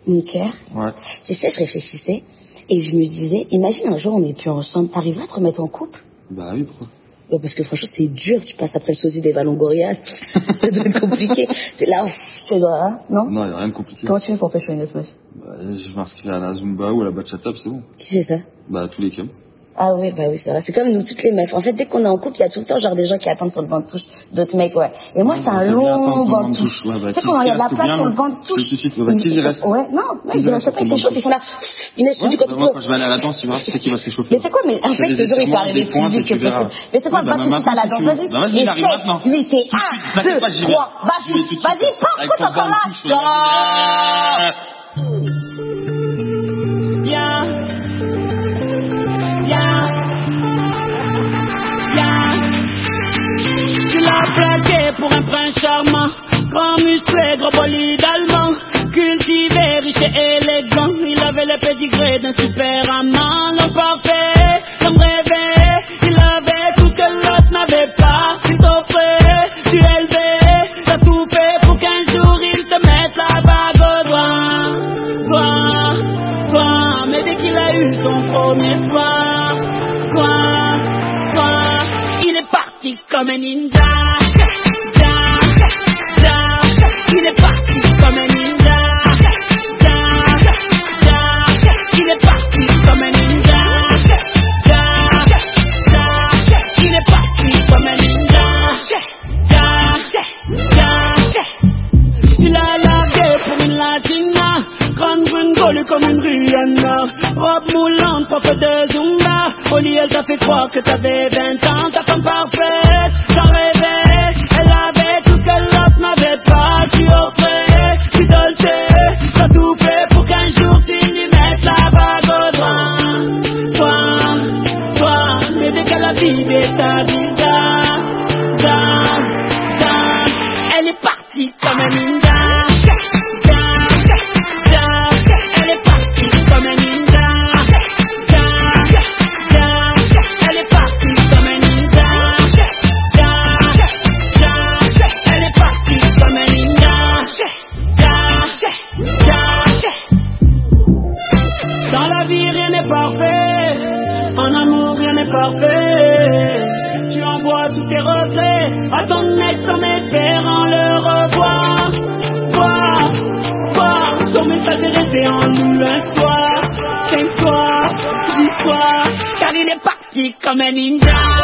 mon cœur. Ouais. Tu sais, je réfléchissais et je me disais, imagine un jour on n'est plus ensemble, t'arriveras à te remettre en couple? Bah oui, pourquoi? Bah parce que franchement c'est dur, tu passes après le sosie des Vallongorias, ça doit être compliqué. T'es là, tu dois, hein, non? Non, y a rien de compliqué. Comment tu fais pour faire une autre meuf? Bah, je m'inscris à la Zumba ou à la bachata, puis c'est bon. Qui fait ça? Bah, tous les cums. Ah oui, bah oui, c'est vrai. C'est comme nous, toutes les meufs. En fait, dès qu'on est en couple, il y a tout le temps genre des gens qui attendent sur le banc de touche, d'autres mecs, ouais. Et moi, c'est un long banc de touche. Ouais, bah, tu sais comment il y a de la place sur le banc de touche? C'est tout de suite, bah, qui y reste? Ouais, non, ils restent pas, ils s'échauffent, ils sont là. Inès, tu dis quand tu moi, quand je vais aller à la danse, tu vois, tu sais qui va s'échauffer. Mais c'est quoi, mais en fait, ce jour, il peut arriver plus vite que possible. Mais c'est quoi, va tout de suite à la danse, vas-y. Bah, vas-y, il arrive maintenant. 8 et 1, 2, 3, vas-y, pars, faut encore là. Plaqué pour un prince charmant, grand musclé, gros bolide allemand, cultivé, riche et élégant. Il avait le pédigré d'un super amant, l'homme parfait, l'homme rêvé. Il avait tout ce que l'autre n'avait pas. Il t'offrait du élevé, t'as tout fait pour qu'un jour il te mette la bague au doigt. Mais dès qu'il a eu son premier soir, il est parti comme un ninja. Il est parti comme un ninja. Il est parti comme un ninja. Il est parti comme un ninja. Tu l'as largué pour une latina, grande brune golue comme une Rihanna, robe moulante, propre de Zumba. Au lit elle t'a fait croire que t'avais 20 ans. Ta femme parfaite, t'en rêvais. Elle avait tout ce que l'autre n'avait pas. Tu offrais du dolce, t'as tout fait pour qu'un jour tu lui mettes la bague au doigt. Toi, mais dès qu'elle a vidé ta visa, elle est partie comme un ninja. Elle est partie comme un ninja. Elle est partie comme un ninja. Elle est partie comme un ninja. Dans la vie rien n'est parfait, en amour rien n'est parfait. Tu envoies tous tes regrets à ton ex en espérant le revoir. Ton message est resté en nous un soir, 5 soirs, 10 soirs, car il est parti comme un ninja.